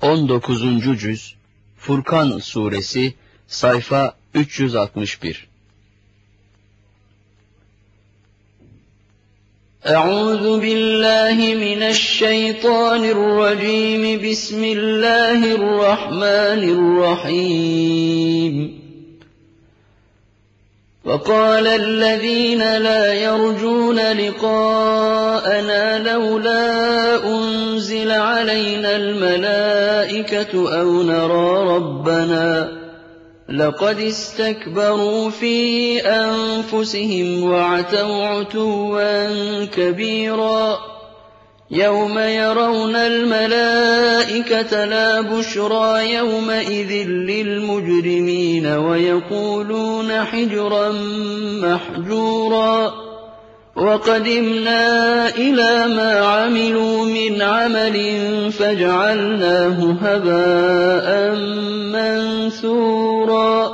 19. Cüz Furkan Suresi sayfa 361. أعوذ بالله من الشيطان الرجيم بسم الله الرحمن الرحيم وقال الذين لا يرجون لقاءنا لولا أنزل علينا الملائكة أو نرى ربنا لقد استكبروا في أنفسهم وعتوا عتوا كبيرا يوم يرون الملائكة لا بشرى يومئذ للمجرمين ويقولون حجرا محجورا وقدمنا إلى ما عملوا من عمل فجعلناه هباء منثورا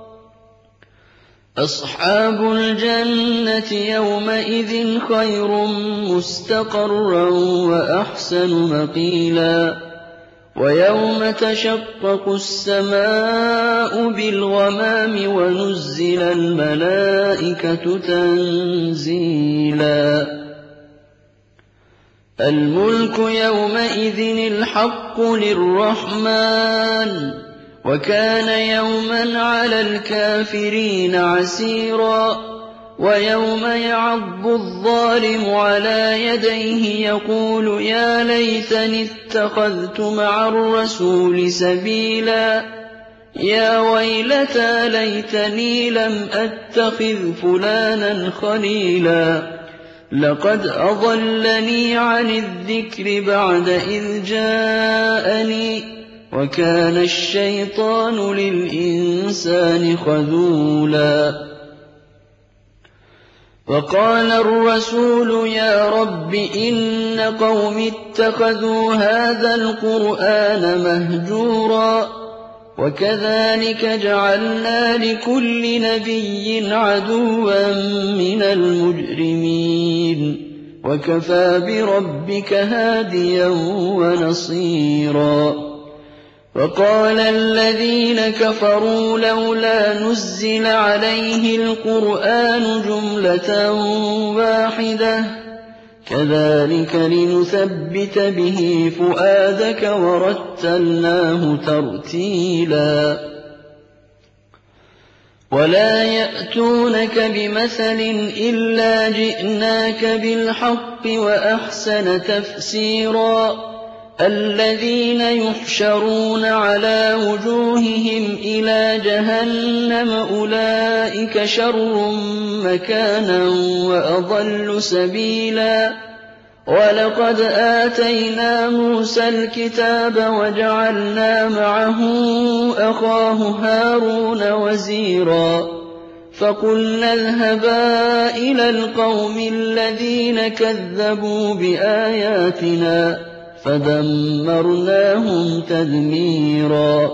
أصحاب الجنة يومئذ خير مستقرا وأحسن مقيلا ويوم تشقق السماء بالغمام ونزل الملائكة تنزيلا الملك يومئذ الحق للرحمن وكان يوما على الكافرين عسيرا ويوم يعض الظالم على يديه يقول يا ليتني اتخذت مع الرسول سبيلا يا ويلتى ليتني لم أتخذ فلانا خليلا لقد أضلني عن الذكر بعد إذ جاءني وكان الشيطان للإنسان خذولا وقال الرسول يا رب إن قوم اتخذوا هذا القرآن مهجورا وكذلك جعلنا لكل نبي عدوا من المجرمين وكفى بربك هاديا ونصيرا وقال الذين كفروا لولا نزل عليه القرآن جملة واحدة كذلك لنثبت به فؤادك ورتلناه ترتيلا ولا يأتونك بمثل إلا جئناك بالحق وأحسن تفسيرا الذين يحشرون على وجوههم إلى جهنم أولئك شر مكانا وأضل سبيلا ولقد آتينا موسى الكتاب وجعلنا معه أخاه هارون وزيرا فقلنا اذهبا إلى القوم الذين كذبوا بآياتنا فدمرناهم تدميرا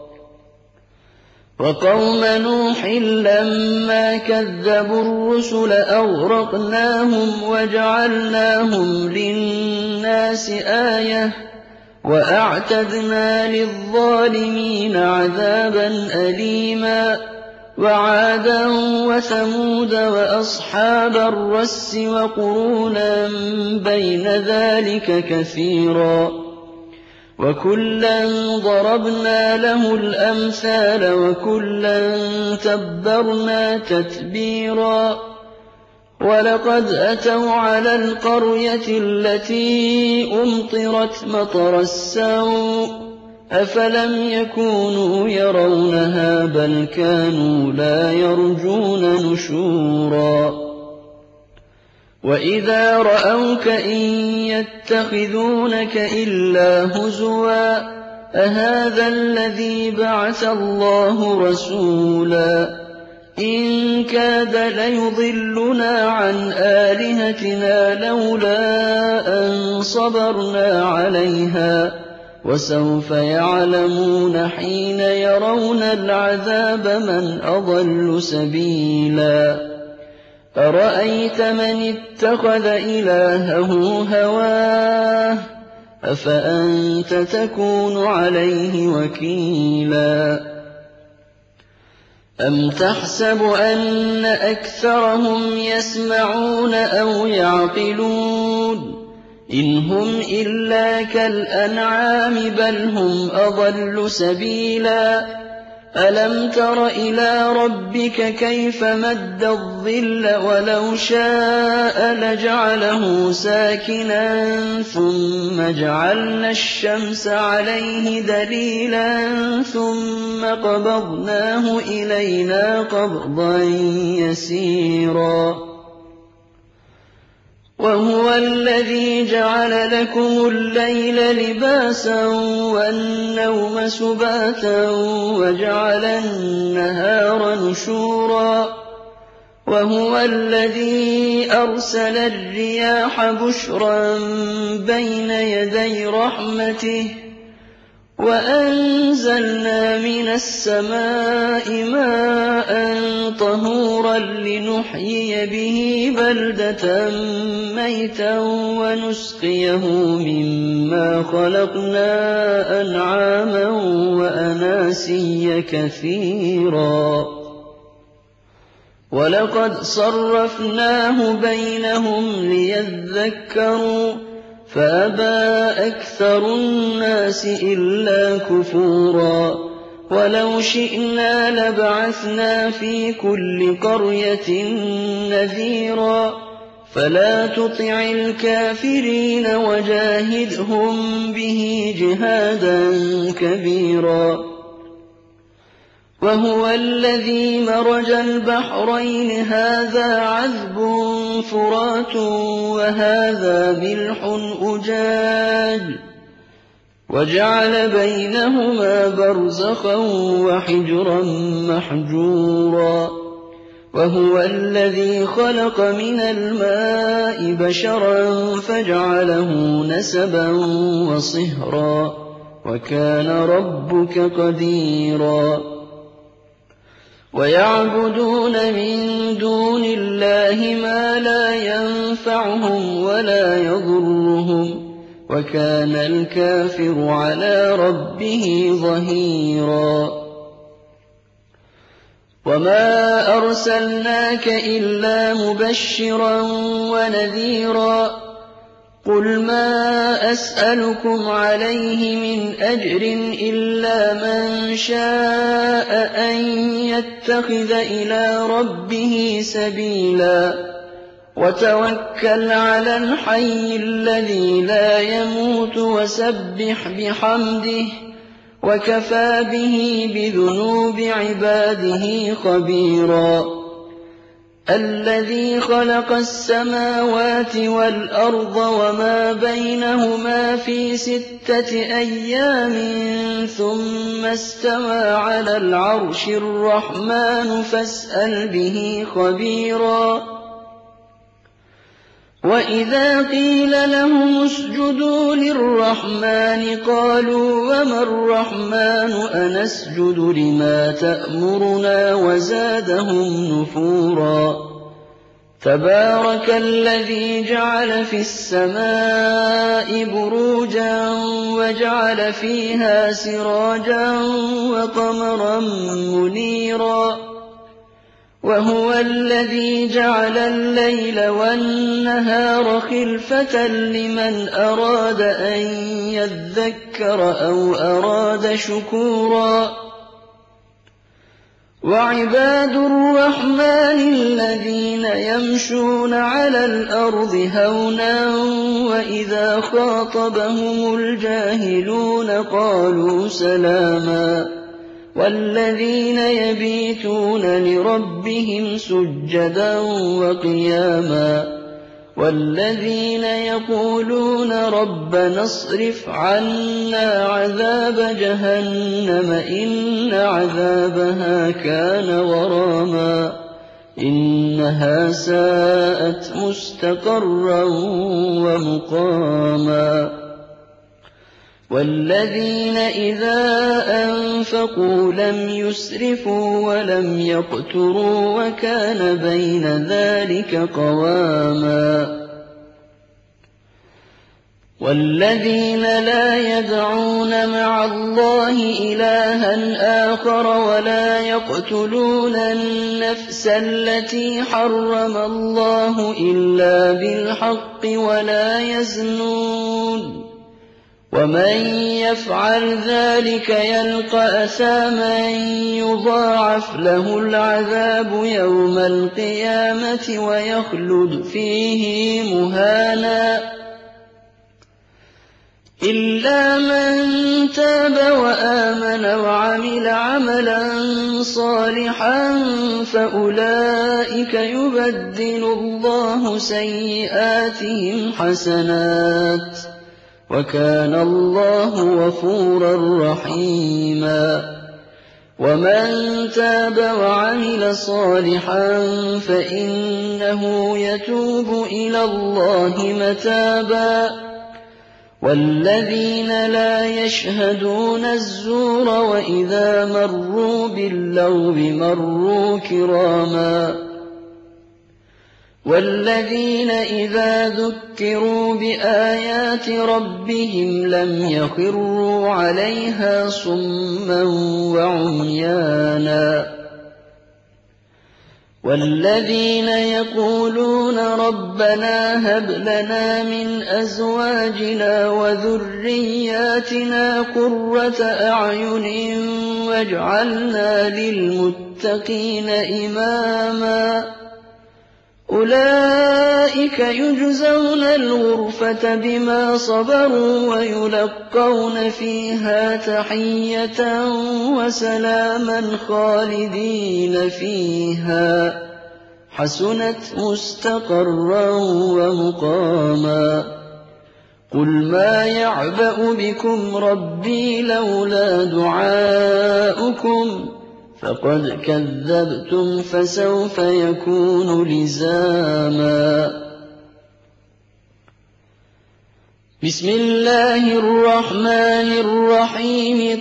وقوم نوح لما كذبوا الرسل أغرقناهم وجعلناهم للناس آية وأعتدنا للظالمين عذابا أليما وعادا وثمود وأصحاب الرس وقرونا بين ذلك كثيرا وكلا ضربنا له الأمثال وكلا تبرنا تتبيرا ولقد أتوا على القرية التي أمطرت مطر السوء أفلم يكونوا يرونها بل كانوا لا يرجون نشورا وإذا رأوك إن يتخذونك إلا هزوا أهذا الذي بعث الله رسولا إن كاد ليضلنا عن آلهتنا لولا أن صبرنا عليها وسوف يعلمون حين يرون العذاب من أضل سبيلا أرأيت من اتخذ إلهه هواه أفأنت تكون عليه وكيلا أم تحسب أن أكثرهم يسمعون أو يعقلون إن هم إلا كالأنعام بل هم أضل سبيلا ألم تر إلى ربك كيف مد الظل ولو شاء لجعله ساكنا ثم جعلنا الشمس عليه دليلا ثم قبضناه إلينا قبضا يسيرا وهو الذي جعل لكم الليل لباسا والنوم سباتا وجعل النهار نشورا وهو الذي أرسل الرياح بشرا بين يدي رحمته وأنزلنا من السماء ماء طهورا لنحيي به بلدة ميتا ونسقيه مما خلقنا أنعاما وأناسيا كثيرا ولقد صرفناه بينهم ليذكروا فأبى أكثر الناس إلا كفورا ولو شئنا لبعثنا في كل قرية نذيرا فلا تطع الكافرين وجاهدهم به جهادا كبيرا وهو الذي مرج البحرين هذا عذب فرات وهذا ملح أجاج وجعل بينهما برزخا وحجرا محجورا وهو الذي خلق من الماء بشرا فجعله نسبا وصهرا وكان ربك قديرا ويعبدون من دون الله ما لا ينفعهم ولا يضرهم وكان الكافر على ربه ظهيرا وما أرسلناك إلا مبشرا ونذيرا قل ما أسألكم عليه من أجر إلا من شاء أن يتخذ إلى ربه سبيلا وتوكل على الحي الذي لا يموت وسبح بحمده وكفى به بذنوب عباده خبيرا الذي خلق السماوات والأرض وما بينهما في 6 أيام ثم استوى على العرش الرحمن فاسأل به خبيرا وإذا قيل لهم اسجدوا للرحمن قالوا وما الرحمن أنسجد لما تأمرنا وزادهم نفورا تبارك الذي جعل في السماء بروجا وجعل فيها سراجا وقمرا منيرا وهو الذي جعل الليل والنهار خلفة لمن أراد أن يذكر أو أراد شكورا وعباد الرحمن الذين يمشون على الأرض هونا وإذا خاطبهم الجاهلون قالوا سلاما والذين يبيتون لربهم سجدا وقياما والذين يقولون ربنا اصرف عنا عذاب جهنم إن عذابها كان غراما إنها ساءت مستقرا ومقاما والذين إذا أنفقوا لم يسرفوا ولم يقتروا وكان بين ذلك قواما والذين لا يدعون مع الله إلها آخر ولا يقتلون النفس التي حرم الله إلا بالحق ولا يزنون ومن يفعل ذلك يلقى أثاما يضاعف له العذاب يوم القيامة ويخلد فيه مهانا إلا من تاب وآمن وعمل عملا صالحا فأولئك يبدل الله سيئاتهم حسنات وكان الله غفورا رحيما ومن تاب وعمل صالحا فإنه يتوب إلى الله متابا والذين لا يشهدون الزور وإذا مروا باللغو مروا كراما والذين إذا ذكروا بآيات ربهم لم يخروا عليها صما وعميانا والذين يقولون ربنا هب لنا من أزواجنا وذرياتنا قرة أعين واجعلنا للمتقين إماما أولئك يجزون الغرفة بما صبروا ويلقون فيها تحية وسلاما خالدين فيها حسنت مستقرا ومقاما قل ما يعبأ بكم ربي لولا دعاؤكم فقد كذبتم فسوف يكون لزاما بسم الله الرحمن الرحيم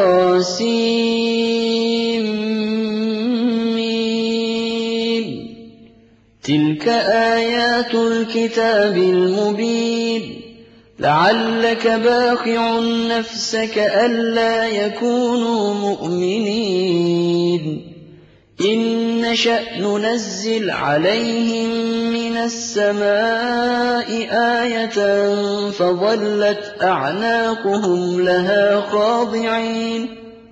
طاسيم تلك آيات الكتاب المبين لعلك باخع نفسك ألا يكونوا مؤمنين إن نشأ ننزل عليهم من السماء آية فظلت أعناقهم لها خاضعين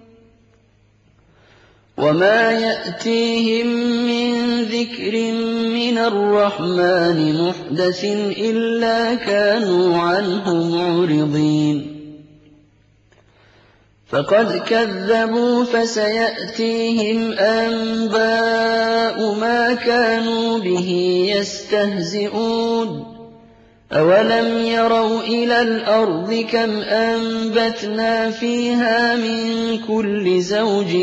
وما يأتيهم من ذكر من الرحمن محدث إلا كانوا عنه معرضين فقد كذبوا فسيأتيهم أنباء ما كانوا به يستهزئون أولم يروا إلى الأرض كم أنبتنا فيها من كل زوج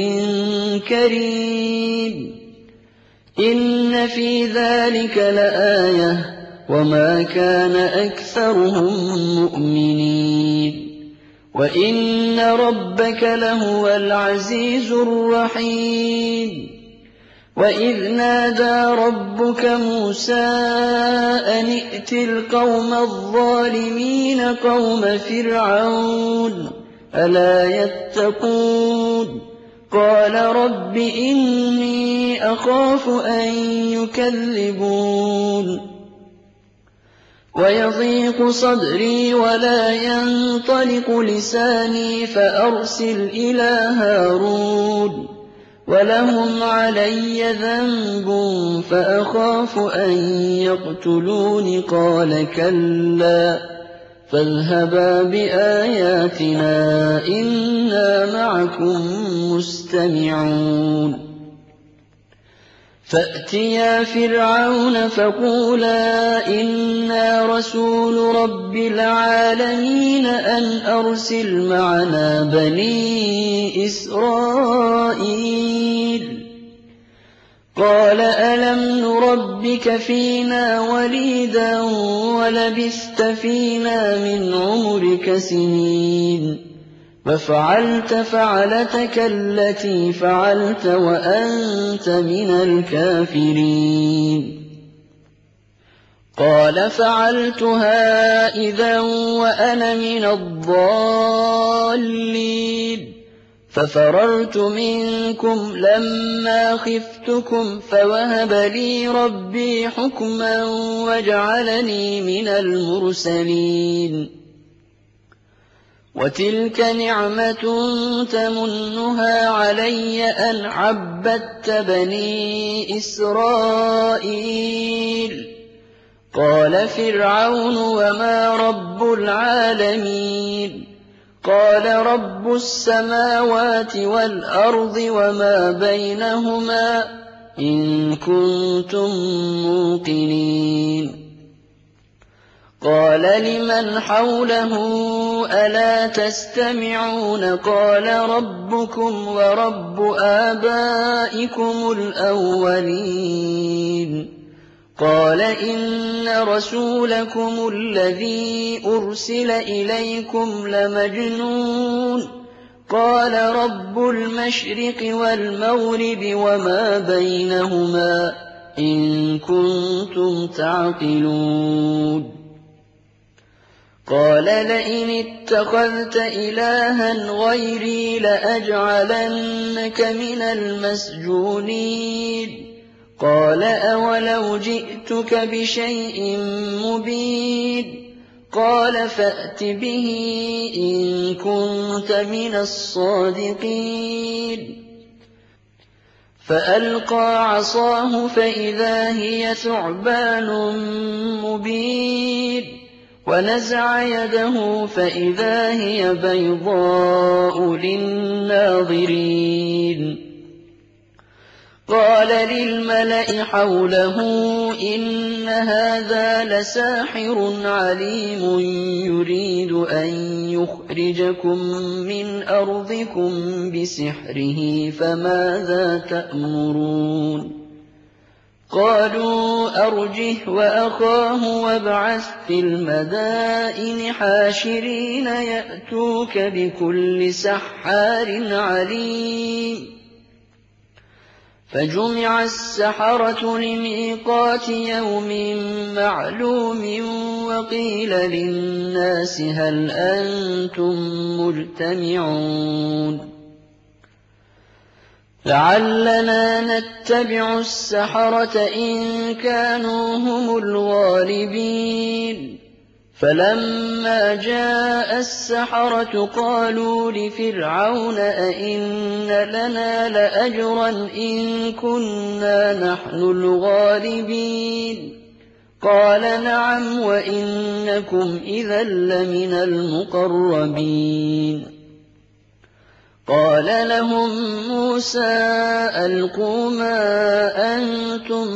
كريم إن في ذلك لآية وما كان أكثرهم مؤمنين وإن ربك لهو العزيز الرحيم وإذ نادى ربك موسى أن ائت القوم الظالمين قوم فرعون ألا يتقون قال رب إني أخاف أن يكذبون ويضيق صدري ولا ينطلق لساني فأرسل إلى هارون ولهم علي ذنب فأخاف أن يقتلون قال كلا فاذهبا بآياتنا إنا معكم مستمعون فأتيا فرعون فقولا إنا رسول رب العالمين أن أرسل معنا بني إسرائيل قال ألم نربك فينا وليدا ولبثت فينا من عمرك سنين ففعلت فعلتك التي فعلت وأنت من الكافرين قال فعلتها إذا وأنا من الضالين ففررت منكم لما خفتكم فوهب لي ربي حكما وجعلني من المرسلين وتلك نعمة تمنها علي أن عبدت بني إسرائيل قال فرعون وما رب العالمين قال رب السماوات والأرض وما بينهما إن كنتم موقنين قال لمن حوله ألا تستمعون قال ربكم ورب آبائكم الأولين قال إن رسولكم الذي أرسل إليكم لمجنون قال رب المشرق والمغرب وما بينهما إن كنتم تعقلون قال لئن اتخذت إلها غيري لأجعلنك من المسجونين قال أولو جئتك بشيء مبين قال فأت به إن كنت من الصادقين فألقى عصاه فإذا هي ثعبان مبين ونزع يده فإذا هي بيضاء للناظرين قال للملأ حوله إن هذا لساحر عليم يريد أن يخرجكم من أرضكم بسحره فماذا تأمرون قالوا أرجه وأخاه وابعث في المدائن حاشرين يأتوك بكل سحار عليم فجمع السحرة لميقات يوم معلوم وقيل للناس هل أنتم مجتمعون لعلنا نتبع السحرة إن كانوا هم الغالبين فلما جاء السحرة قالوا لفرعون أئن لنا لأجرا إن كنا نحن الغالبين قال نعم وإنكم إذا لمن المقربين قال لهم موسى ألقوا ما أنتم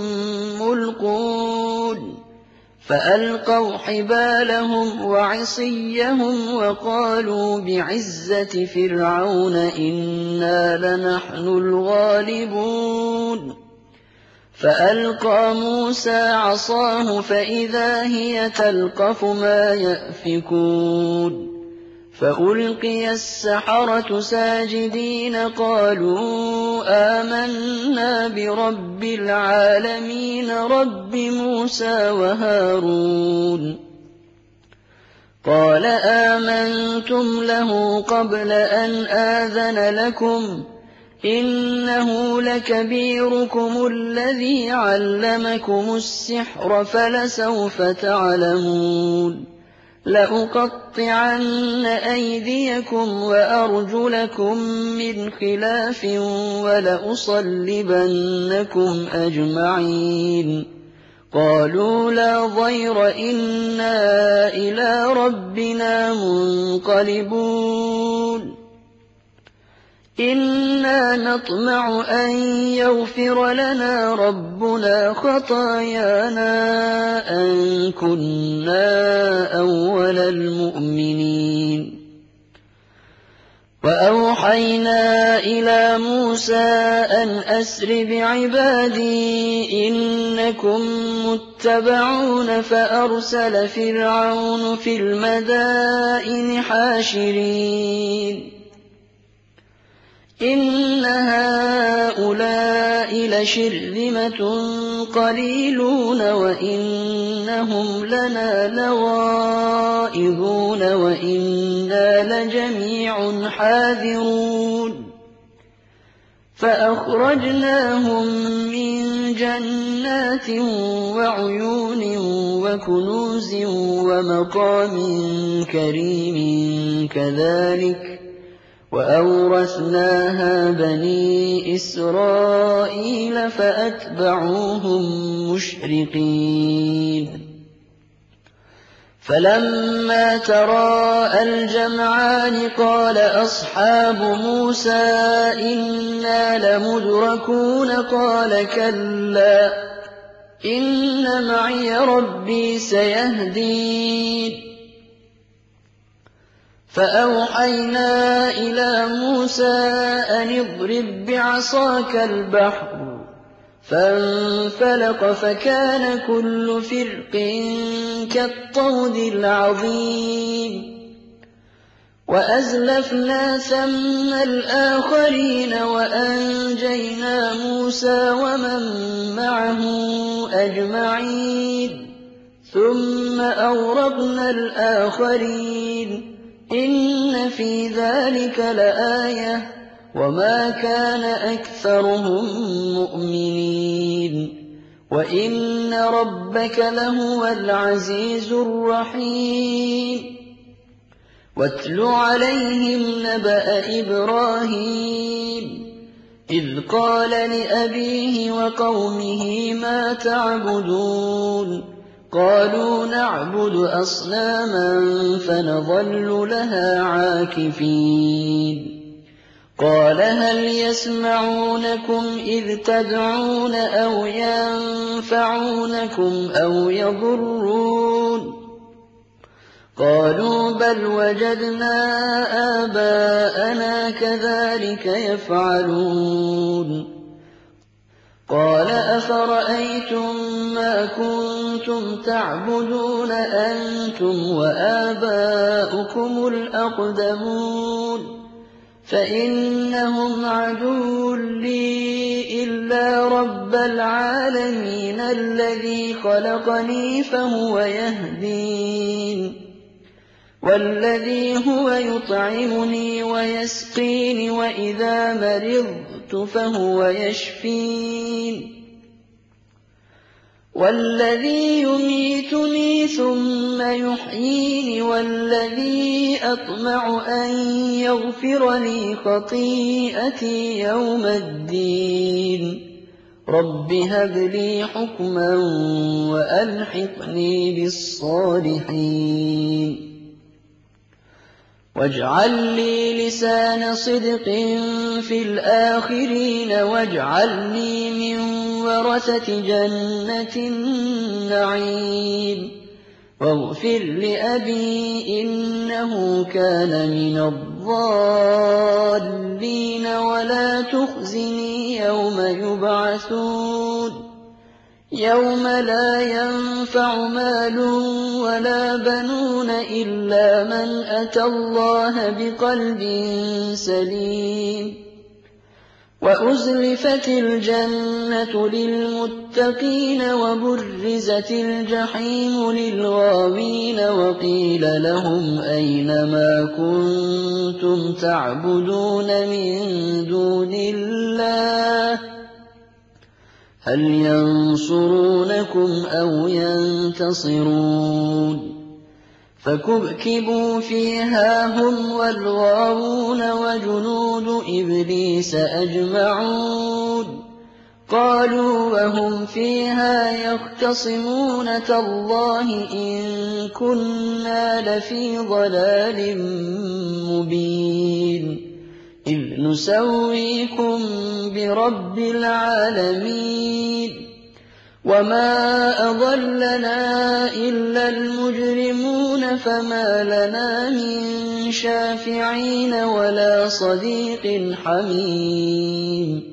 ملقون فألقوا حبالهم وعصيهم وقالوا بعزة فرعون إنا لنحن الغالبون فألقى موسى عصاه فإذا هي تلقف ما يأفكون فألقي السحرة ساجدين قالوا آمنا برب العالمين رب موسى وهارون قال آمنتم له قبل أن آذن لكم إنه لكبيركم الذي علمكم السحر فلسوف تعلمون لأقطعن أيديكم وأرجلكم من خلاف ولأصلبنكم أجمعين قالوا لا ضير إنا إلى ربنا منقلبون إنا نطمع أن يغفر لنا ربنا خطايانا أن كنا أول المؤمنين وأوحينا إلى موسى أن أسر بعبادي إنكم متبعون فأرسل فرعون في المدائن حاشرين إن هؤلاء لشرذمة قليلون وإنهم لنا لغائظون وإنا لجميع حاذرون فأخرجناهم من جنات وعيون وكنوز ومقام كريم كذلك وأورثناها بني إسرائيل فأتبعوهم مشرقين فلما تراءى الجمعان قال أصحاب موسى إنا لمدركون قال كلا إن معي ربي سيهدين فأوحينا إلى موسى أن اضرب بعصاك البحر فانفلق فكان كل فرق كالطود العظيم وأزلفنا ثم الآخرين وأنجينا موسى ومن معه أجمعين ثم أغرقنا الآخرين إن في ذلك لآية وما كان أكثرهم مؤمنين وإن ربك لهو العزيز الرحيم واتل عليهم نبأ إبراهيم إذ قال لأبيه وقومه ما تعبدون قالوا نعبد أصناما فنظل لها عاكفين قال هل يسمعونكم إذ تدعون أو ينفعونكم أو يضرون قالوا بل وجدنا آباءنا كذلك يفعلون قال أفرأيتم ما كنتم تعبدون أنتم وآباؤكم الأقدمون فإنهم عدو لي إلا رب العالمين الذي خلقني فهو يهدين والذي هو يطعمني ويسقين وإذا مرضت فهو يشفين والذي يميتني ثم يحييني والذي أطمع أن يغفر لي خطيئتي يوم الدين رب هب لي حكما وألحقني بالصالحين واجعل لي لسان صدق في الآخرين واجعلني من ورثة جنة النعيم واغفر لأبي إنه كان من الضالين ولا تخزني يوم يبعثون يوم لا ينفع مال ولا بنون إلا من أتى الله بقلب سليم وأزلفت الجنة للمتقين وبرزت الجحيم للغاوين وقيل لهم أين ما كنتم تعبدون من دون الله هل ينصرونكم أو ينتصرون فكبكبوا فيها هم والغاوون وجنود إبليس أجمعون قالوا وهم فيها يختصمون تالله إن كنا لفي ضلال مبين إذ نسويكم برب العالمين وما أضلنا إلا المجرمون فما لنا من شافعين ولا صديق حميم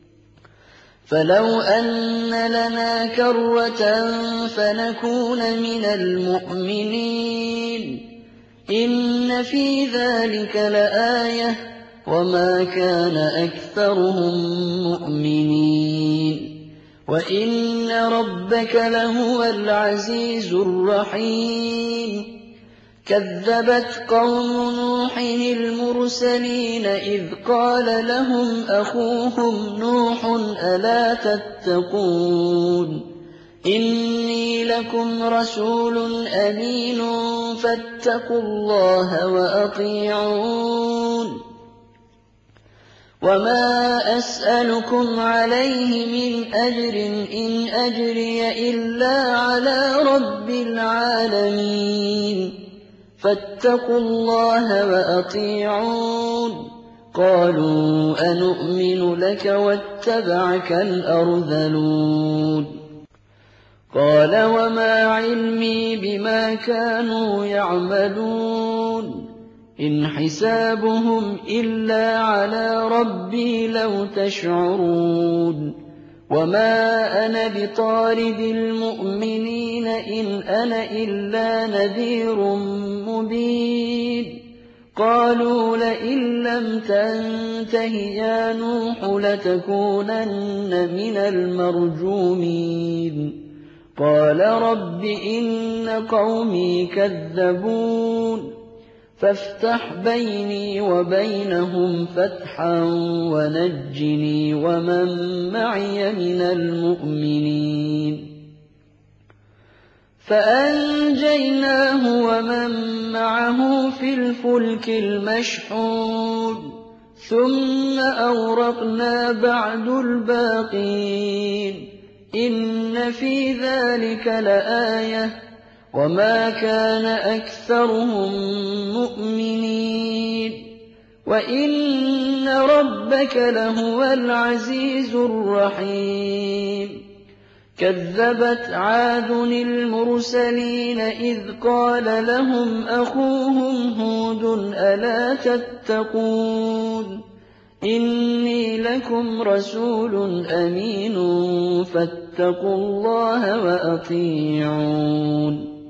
فلو أن لنا كرة فنكون من المؤمنين إن في ذلك لآية وما كان أكثرهم مؤمنين وَإِنَّ رَبَّكَ لَهُوَ الْعَزِيزُ الرَّحِيمُ كَذَّبَتْ قَوْمُ نُوحٍ الْمُرْسَلِينَ إِذْ قَالَ لَهُمْ أَخُوهُمْ نُوحٌ أَلَا تَتَّقُونَ إِنِّي لَكُمْ رَسُولٌ أَمِينٌ فَاتَّقُوا اللَّهَ وَأَطِيعُونِ وَمَا أَسْأَلُكُمْ عَلَيْهِ مِنْ أَجْرٍ إِنْ أَجْرِيَ إِلَّا عَلَىٰ رَبِّ الْعَالَمِينَ فَاتَّقُوا اللَّهَ وَأَطِيعُونِ قَالُوا أَنُؤْمِنُ لَكَ وَاتَّبَعَكَ الْأَرْذَلُونَ قَالَ وَمَا عِلْمِي بِمَا كَانُوا يَعْمَلُونَ إِنْ حِسَابُهُمْ إِلَّا عَلَىٰ رَبِّي لَوْ تَشْعُرُونَ وَمَا أَنَا بِطَارِدِ الْمُؤْمِنِينَ إِنْ أَنَا إِلَّا نَذِيرٌ مُّبِينٌ قَالُوا لَئِن لَّمْ تَنتَهِ يَا نُوحُ لَتَكُونَنَّ مِنَ الْمَرْجُومِينَ قَالَ رَبِّ إِنَّ قَوْمِي كَذَّبُونِ فافتح بيني وبينهم فتحا ونجني ومن معي من المؤمنين فأنجيناه ومن معه في الفلك المشحون ثم أغرقنا بعد الباقين إن في ذلك لآية وما كان أكثرهم مؤمنين وإن ربك لهو العزيز الرحيم كذبت عاد المرسلين إذ قال لهم أخوهم هود ألا تتقون إني لكم رسول أمين فاتقوا الله وأطيعون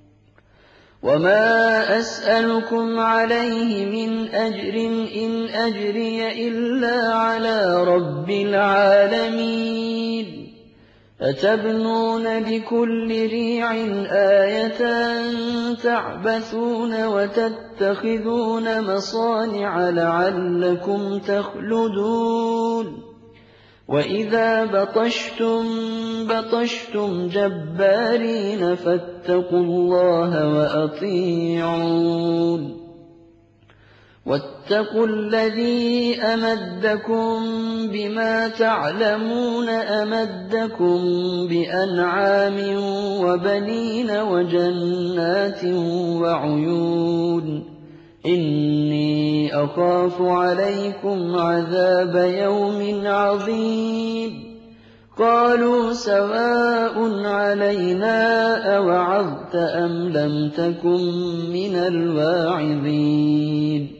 وما أسألكم عليه من أجر إن أجري إلا على رب العالمين أتبنون بكل ريع آية تعبثون وتتخذون مصانع لعلكم تخلدون وإذا بطشتم جبارين فاتقوا الله وأطيعون واتقوا الذي أمدكم بما تعلمون أمدكم بأنعام وبنين وجنات وعيون إني أخاف عليكم عذاب يوم عظيم قالوا سواء علينا أوعظت أم لم تكن من الواعظين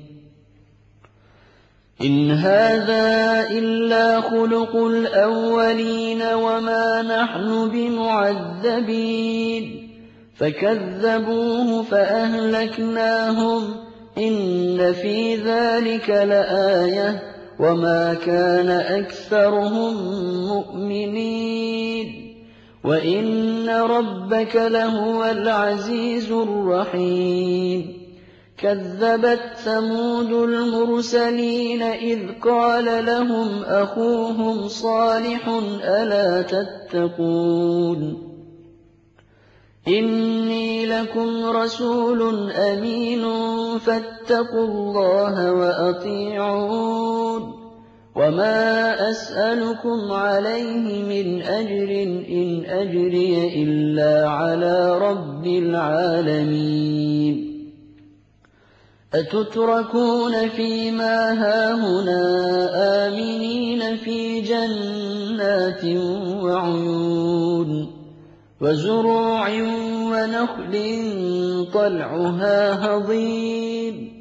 إن هذا إلا خلق الأولين وما نحن بمعذبين فكذبوه فأهلكناهم إن في ذلك لآية وما كان أكثرهم مؤمنين وإن ربك لهو العزيز الرحيم كذبت ثمود المرسلين إذ قال لهم أخوهم صالح ألا تتقون إني لكم رسول أمين فاتقوا الله وأطيعون وما أسألكم عليه من أجر إن أجري إلا على رب العالمين أتتركون فيما هاهنا آمنين في جنات وعيون وزروع ونخل طلعها هضيم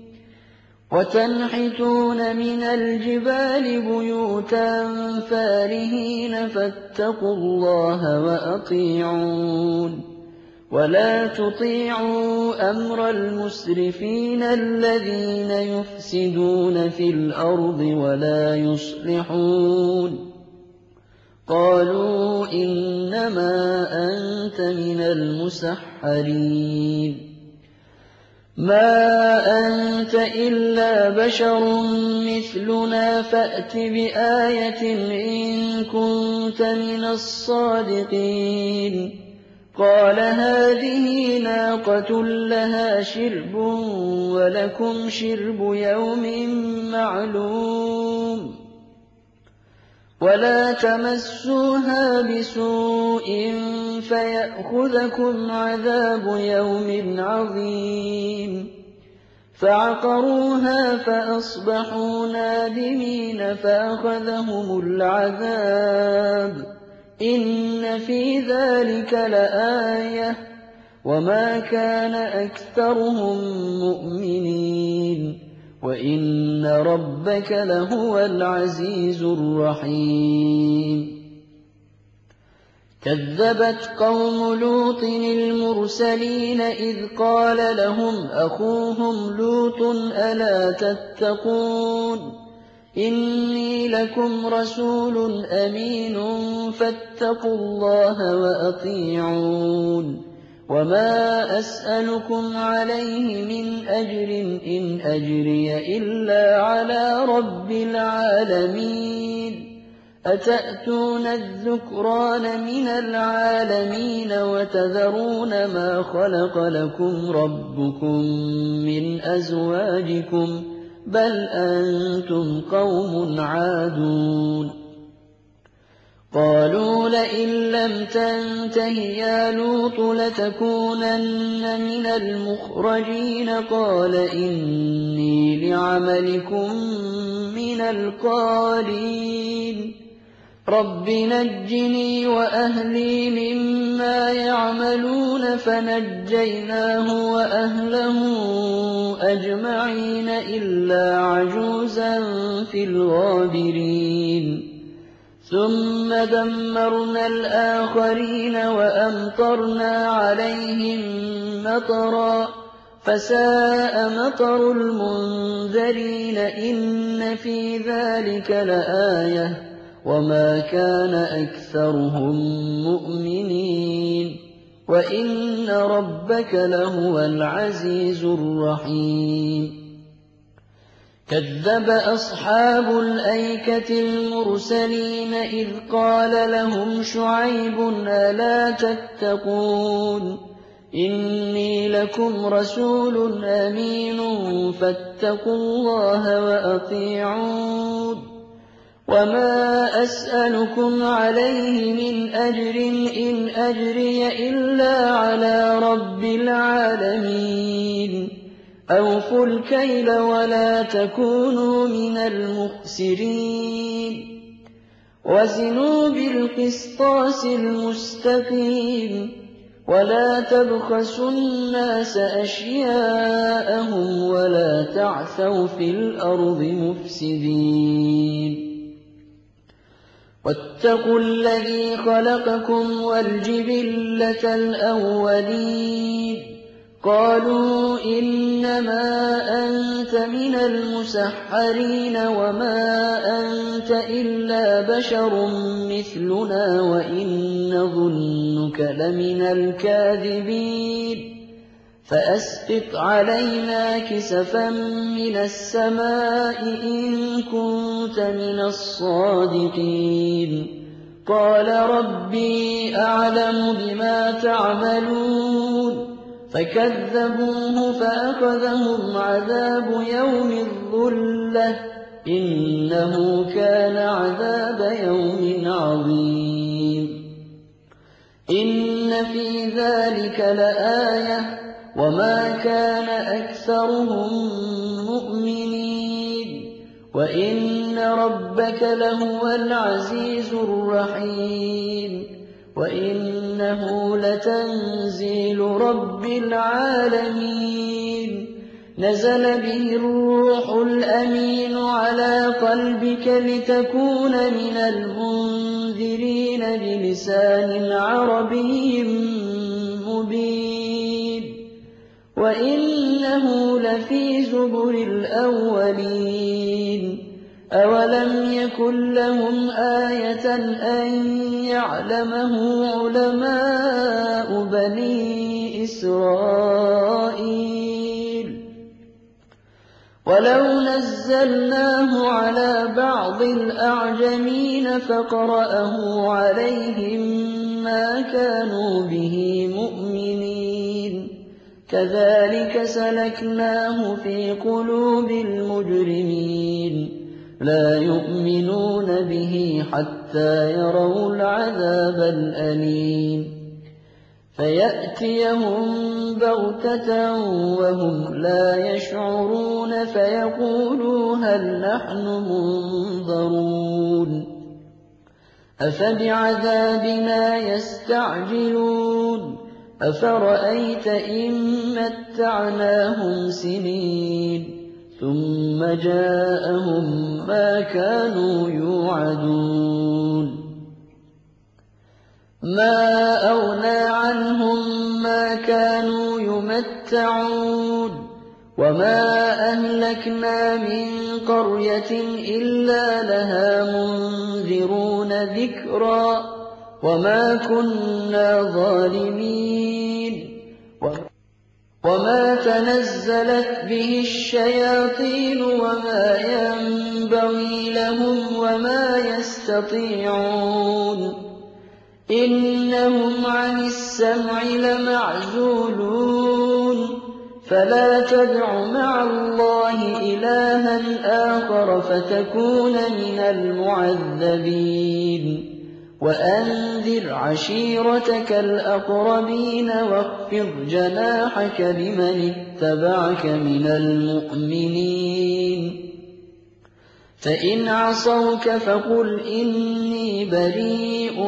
وتنحتون من الجبال بيوتا فارهين فاتقوا الله وأطيعون ولا تطيعوا أمر المسرفين الذين يفسدون في الأرض ولا يصلحون قالوا إنما أنت من المسحرين ما أنت إلا بشر مثلنا فأت بآية إن كنت من الصادقين قال هذه ناقة لها شرب ولكم شرب يوم معلوم ولا تمسوها بسوء فيأخذكم عذاب يوم عظيم فعقروها فأصبحوا نادمين فأخذهم العذاب إن في ذلك لآية وما كان أكثرهم مؤمنين وإن ربك لهو العزيز الرحيم كذبت قوم لوط المرسلين إذ قال لهم أخوهم لوط ألا تتقون إني لكم رسول أمين فاتقوا الله وأطيعون وما أسألكم عليه من أجر إن أجري إلا على رب العالمين أتأتون الذكران من العالمين وتذرون ما خلق لكم ربكم من أزواجكم بل أنتم قوم عادون قالوا لئن لم تنته يا لوط لتكونن من المخرجين قال إني لعملكم من القالين رب نجني وأهلي مما يعملون فنجيناه وأهله أجمعين إلا عجوزا في الغابرين ثم دمرنا الآخرين وأمطرنا عليهم مطرا فساء مطر المنذرين إن في ذلك لآية وما كان أكثرهم مؤمنين وإن ربك لهو العزيز الرحيم كذب أصحاب الأيكة المرسلين إذ قال لهم شعيب ألا تتقون إني لكم رسول أمين فاتقوا الله وأطيعون وما أسألكم عليه من أجر إن أجري إلا على رب العالمين أوفوا الكيل ولا تكونوا من المخسرين وزنوا بالقسطاس المستقيم ولا تبخسوا الناس أشياءهم ولا تعثوا في الأرض مفسدين واتقوا الذي خلقكم والجبلة الأولين قالوا إنما أنت من المسحرين وما أنت إلا بشر مثلنا وإن ظنك لمن الكاذبين فأسقط علينا كسفا من السماء إن كنت من الصادقين قال ربي أعلم بما تعملون فكذبوه فأخذهم عذاب يوم الظلة إنه كان عذاب يوم عظيم إن في ذلك لآية وما كان أكثرهم مؤمنين وإن ربك لهو العزيز الرحيم وإنه لتنزيل رب العالمين نزل به الروح الأمين على قلبك لتكون من المنذرين بلسان عربي مبين وإنه لفي زبر الأولين أَوَلَمْ يَكُن لَّهُمْ آيَةً أَن يَعْلَمَهُ عُلَمَاءُ بَنِي إِسْرَائِيلَ وَلَوْ نَزَّلْنَاهُ عَلَىٰ بَعْضِ الْأَعْجَمِينَ فَقَرَأَهُ عَلَيْهِم مَّا كَانُوا بِهِ مُؤْمِنِينَ كَذَٰلِكَ سَلَكْنَاهُ فِي قُلُوبِ الْمُجْرِمِينَ لَا يُؤْمِنُونَ بِهِ حَتَّىٰ يَرَوُا الْعَذَابَ الْأَلِيمَ فَيَأْتِيَهُم بَغْتَةً وَهُمْ لَا يَشْعُرُونَ فَيَقُولُوا هَلْ نَحْنُ مُنظَرُونَ أَفَبِعَذَابِنَا يَسْتَعْجِلُونَ أَفَرَأَيْتَ إِن مَّتَّعْنَاهُمْ سِنِينَ ثُمَّ جَاءَهُم مَّا كَانُوا يُوعَدُونَ مَا أَغْنَىٰ عَنْهُم مَّا كَانُوا يُمَتَّعُونَ وَمَا أَهْلَكْنَا مِن قَرْيَةٍ إِلَّا لَهَا مُنذِرُونَ ذِكْرًا وَمَا كُنَّا ظَالِمِينَ وَمَا تَنَزَّلَتْ بِهِ الشَّيَاطِينُ وَمَا يَنبَغِي لَهُمْ وَمَا يَسْتَطِيعُونَ إِنَّهُمْ عَنِ السَّمْعِ لَمَعْزُولُونَ فَلَا تَدْعُ مَعَ اللَّهِ إِلَٰهًا آخَرَ فَتَكُونَ مِنَ الْمُعَذَّبِينَ وَأَنذِرْ عَشِيرَتَكَ الْأَقْرَبِينَ وَاخْفِضْ جَنَاحَكَ لِمَنِ اتَّبَعَكَ مِنَ الْمُؤْمِنِينَ فَإِنْ عَصَوْكَ فَقُلْ إِنِّي بَرِيءٌ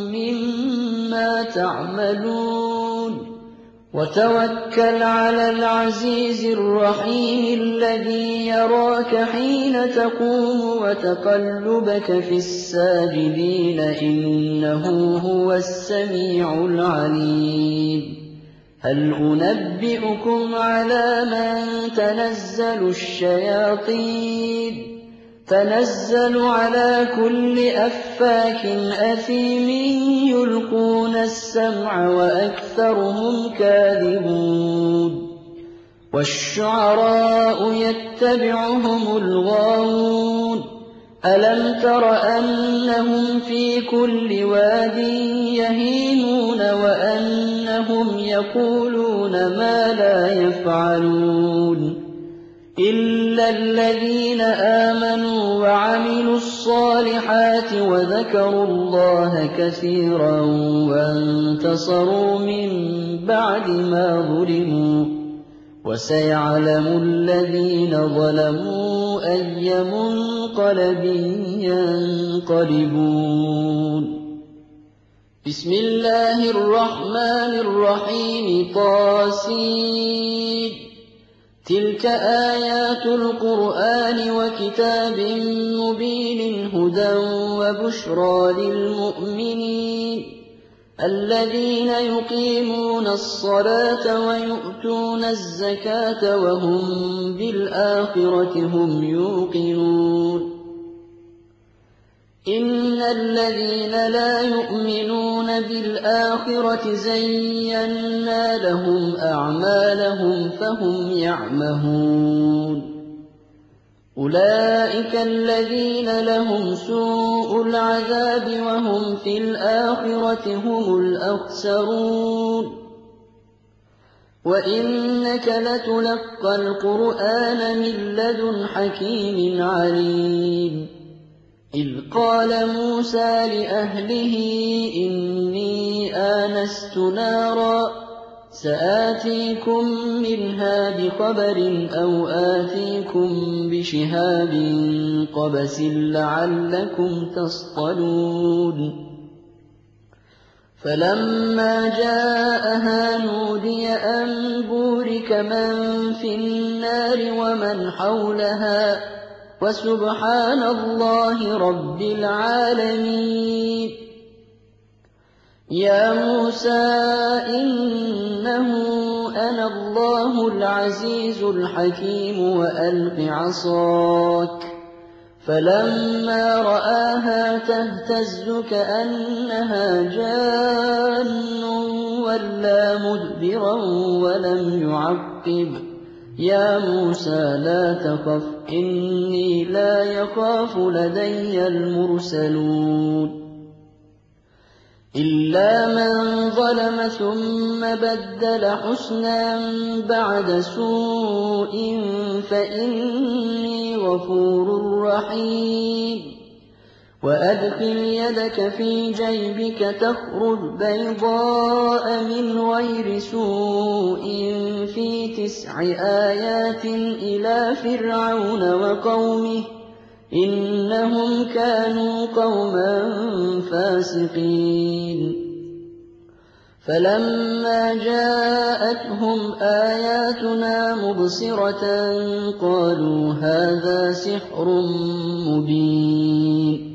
مِّمَّا تَعْمَلُونَ وَتَوَكَّلْ عَلَى الْعَزِيزِ الرَّحِيمِ الَّذِي يَرَاكَ حِينَ تَقُومُ وَتَقَلُّبَكَ فِي السَّاجِدِينَ إِنَّهُ هُوَ السَّمِيعُ الْعَلِيمُ هَلْ أُنَبِّئُكُمْ عَلَىٰ مَن تَنَزَّلُ الشَّيَاطِينُ تَنَزَّلُ عَلَىٰ كُلِّ أَفَّاكٍ أَثِيمٍ يُلْقُونَ السَّمْعَ وَأَكْثَرُهُمْ كَاذِبُونَ وَالشُّعَرَاءُ يَتَّبِعُهُمُ الْغَاوُونَ أَلَمْ تَرَ أَنَّهُمْ فِي كُلِّ وَادٍ يَهِيمُونَ وَأَنَّهُمْ يَقُولُونَ مَا لَا يَفْعَلُونَ إِلَّا الَّذِينَ آمَنُوا وَعَمِلُوا الصَّالِحَاتِ وَذَكَرُوا اللَّهَ كَثِيرًا وَانتَصَرُوا مِن بَعْدِ مَا ظُلِمُوا وَسَيَعْلَمُ الَّذِينَ ظَلَمُوا أَيَّ مُنقَلَبٍ يَنقَلِبُونَ بسم الله الرحمن الرحيم طاسين تلك آيات القرآن وكتاب مبين هدى وبشرى للمؤمنين الذين يقيمون الصلاة ويؤتون الزكاة وهم بالآخرة هم يوقنون إن الذين لا يؤمنون بالآخرة زينا لهم أعمالهم فهم يعمهون أولئك الذين لهم سوء العذاب وهم في الآخرة هم الأخسرون وإنك لتلقى القرآن من لدن حكيم عليم إذ قال موسى لأهله إني آنست نارا سآتيكم منها بخبر أو آتيكم بشهاب قبس لعلكم تصطلون فلما جاءها نودي أن بورك من في النار ومن حولها وسبحان الله رب العالمين يا موسى إنه أنا الله العزيز الحكيم وألق عصاك فلما رآها تهتز كأنها جان ولا مدبرا ولم يعقب يا موسى لا تخف إني لا يخاف لدي المرسلون إلا من ظلم ثم بدل حسنا بعد سوء فإني غفور رحيم وأدخل يدك في جيبك تخرج بيضاء من غير سوء في 9 آيات إلى فرعون وقومه إنهم كانوا قوما فاسقين فلما جاءتهم آياتنا مبصرة قالوا هذا سحر مبين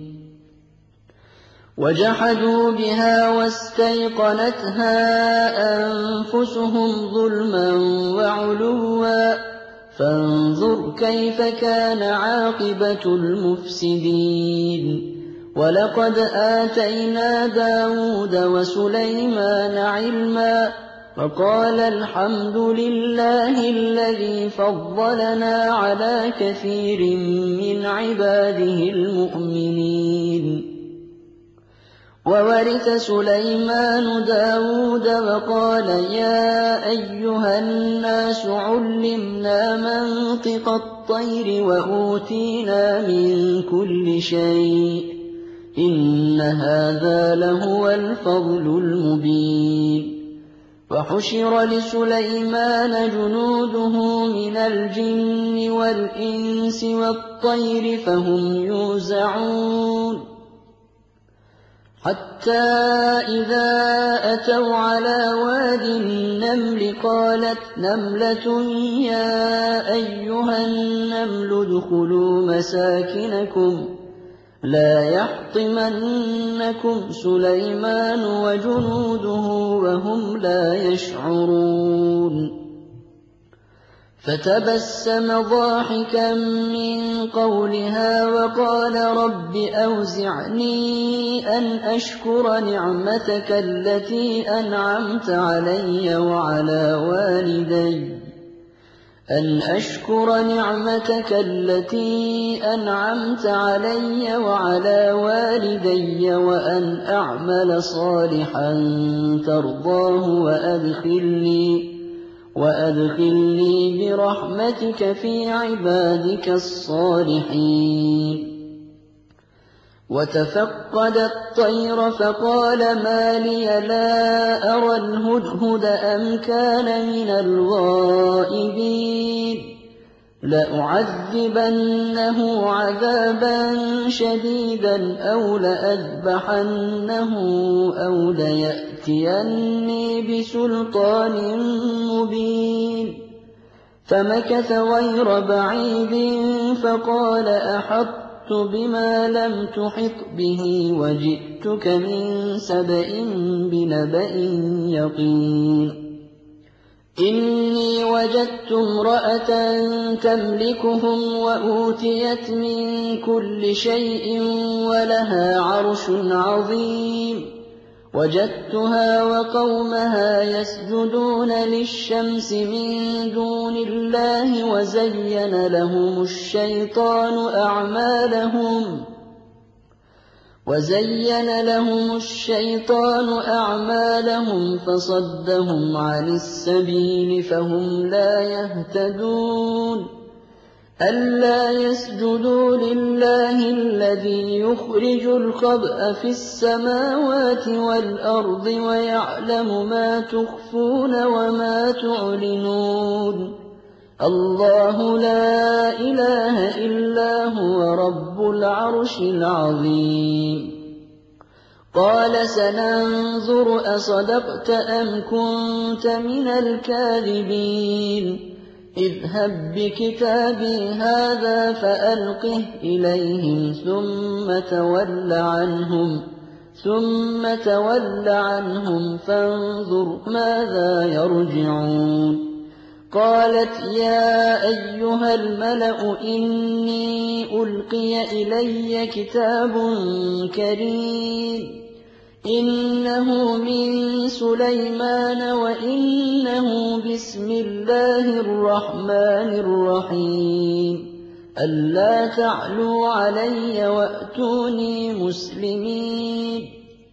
وجحدوا بها واستيقنتها أنفسهم ظلما وعلوا فانظر كيف كان عاقبة المفسدين ولقد آتينا داود وسليمان علما وقال الحمد لله الذي فضلنا على كثير من عباده المؤمنين وورث سليمان داود وقال يا أيها الناس علمنا منطق الطير وأوتينا من كل شيء إن هذا لهو الفضل المبين وحشر لسليمان جنوده من الجن والإنس والطير فهم يوزعون حتى إذا أتوا على واد النمل قالت نملة يا أيها النمل ادخلوا مساكنكم لا يحطمنكم سليمان وجنوده وهم لا يشعرون فتبسم ضاحكا من قولها وقال رب أوزعني أن أشكر نعمتك التي أنعمت علي وعلى والدي وأن أعمل صالحا ترضاه وأدخلني برحمتك في عبادك الصالحين وتفقد الطير فقال ما لي لا أرى الهدهد أم كان من الغائبين لأعذبنه عذابا شديدا أو لأذبحنه أو ليأتيني بسلطان مبين فمكث غير بعيد فقال أحطت بما لم تحط به وجئتك من سبأ بنبأ يقين إني وجدت امرأة تملكهم وأوتيت من كل شيء ولها عرش عظيم وجدتها وقومها يسجدون للشمس من دون الله وزين لهم الشيطان أعمالهم فصدهم عن السبيل فهم لا يهتدون ألا يسجدوا لله الذي يخرج الخبأ في السماوات والأرض ويعلم ما تخفون وما تعلنون الله لا إله إلا هو رب العرش العظيم قال سننظر أصدقت أم كنت من الكاذبين اذهب بكتابي هذا فألقه إليهم ثم تول عنهم فانظر ماذا يرجعون قالت يا أيها الملأ إني ألقي إلي كتاب كريم إنه من سليمان وإنه بسم الله الرحمن الرحيم ألا تعلوا علي وأتوني مسلمين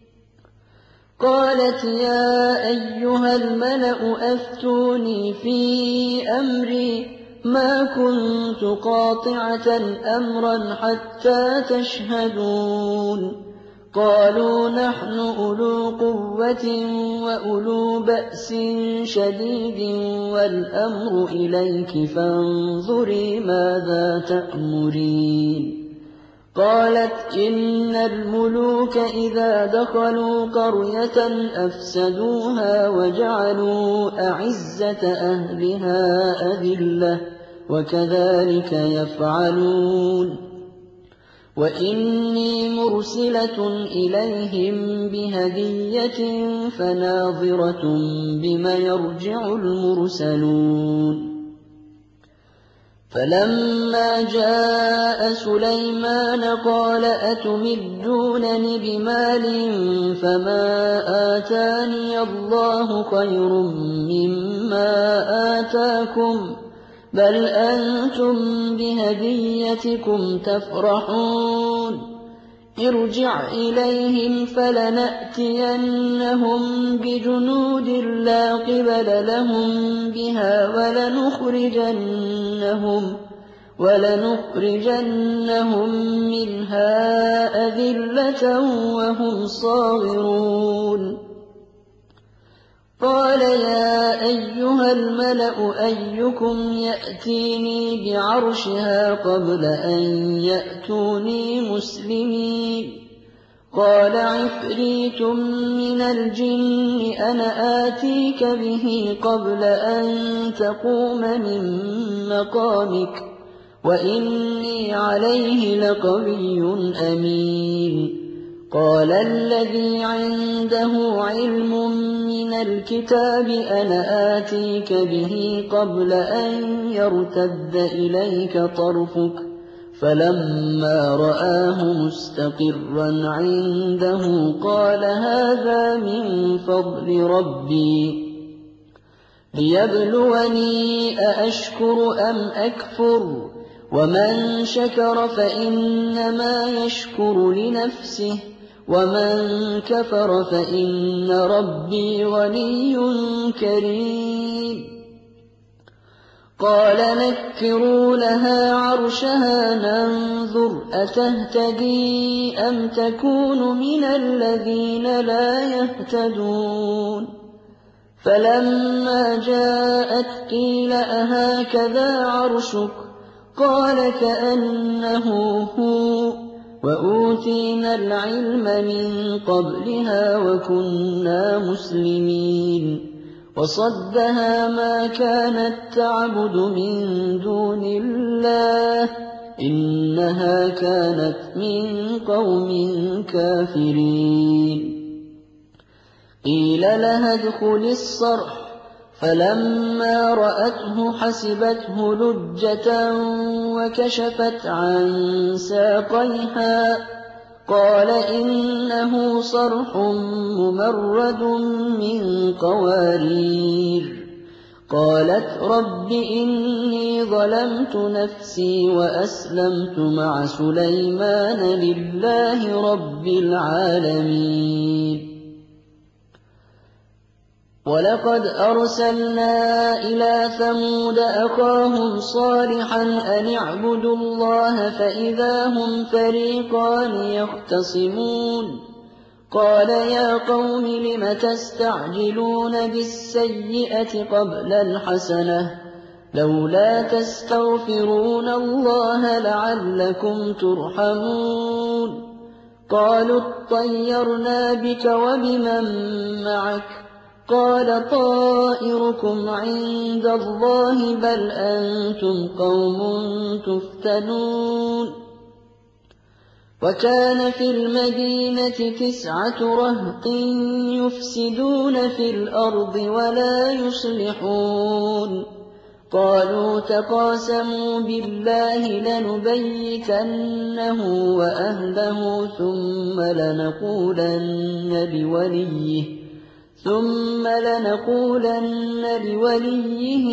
قالت يا أيها الملأ أفتوني في أمري ما كنت قاطعة أمرا حتى تشهدون قالوا نحن أولو قوة وأولو بأس شديد والأمر إليك فانظري ماذا تأمرين قالت إن الملوك إذا دخلوا قرية أفسدوها وجعلوا أعزة أهلها أذلة وكذلك يفعلون وإني مرسلة إليهم بهدية فناظرة بما يرجع المرسلون فلما جاء سليمان قال أتمدونني بمال فما آتاني الله خير مما آتاكم بل أنتم بهديتكم تفرحون ارجع إليهم فلنأتينهم بجنود لا قبل لهم بها ولنخرجنهم منها أذلة وهم صاغرون قال يا أيها الملأ أيكم يأتيني بعرشها قبل أن يأتوني مسلمين قال عفريت من الجن أنا آتيك به قبل أن تقوم من مقامك وإني عليه لقوي أمين قال الذي عنده علم من الكتاب أنا آتيك به قبل أن يرتد إليك طرفك فلما رآه مستقرا عنده قال هذا من فضل ربي ليبلوني أأشكر أم أكفر ومن شكر فإنما يشكر لنفسه ومن كفر فإن ربي غني كريم قال نكروا لها عرشها ننظر أتهتدي أم تكون من الذين لا يهتدون فلما جاءت قيل أهكذا عرشك قال كأنه هو وأوتينا العلم من قبلها وكنا مسلمين وصدها ما كانت تعبد من دون الله إنها كانت من قوم كافرين قيل لها ادخل الصرح فلما رأته حسبته لجة وكشفت عن ساقيها قال إنه صرح ممرد من قوارير قالت رب إني ظلمت نفسي وأسلمت مع سليمان لله رب العالمين ولقد أرسلنا إلى ثمود أخاهم صالحا أن اعبدوا الله فإذا هم فريقان يختصمون قال يا قوم لم تستعجلون بالسيئة قبل الحسنة لولا تستغفرون الله لعلكم ترحمون قالوا اطيرنا بك وبمن معك قال طائركم عند الله بل أنتم قوم تفتنون وكان في المدينة 9 رهط يفسدون في الأرض ولا يصلحون قالوا تقاسموا بالله لنبيتنه وأهله ثم لنقولن لوليه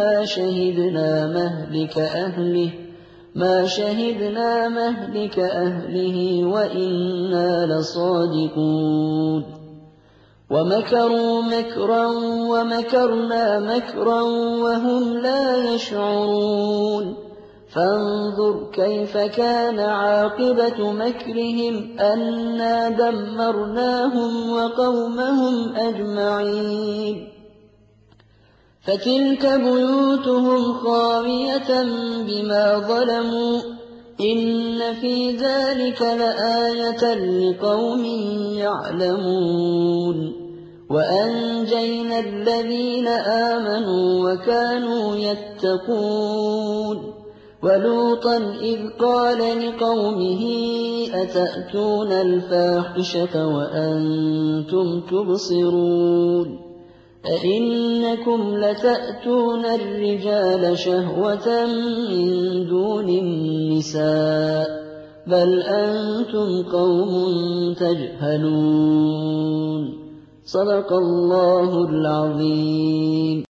ما شهدنا مهلك أهله وإنا لصادقون ومكروا مكرا ومكرنا مكرا وهم لا يشعرون فانظر كيف كان عاقبة مكرهم أنا دمرناهم وقومهم أجمعين فتلك بيوتهم خاوية بما ظلموا إن في ذلك لآية لقوم يعلمون وأنجينا الذين آمنوا وكانوا يتقون ولوطا إذ قال لقومه أتأتون الفاحشة وأنتم تبصرون أئنكم لتأتون الرجال شهوة من دون النساء بل أنتم قوم تجهلون صدق الله العظيم.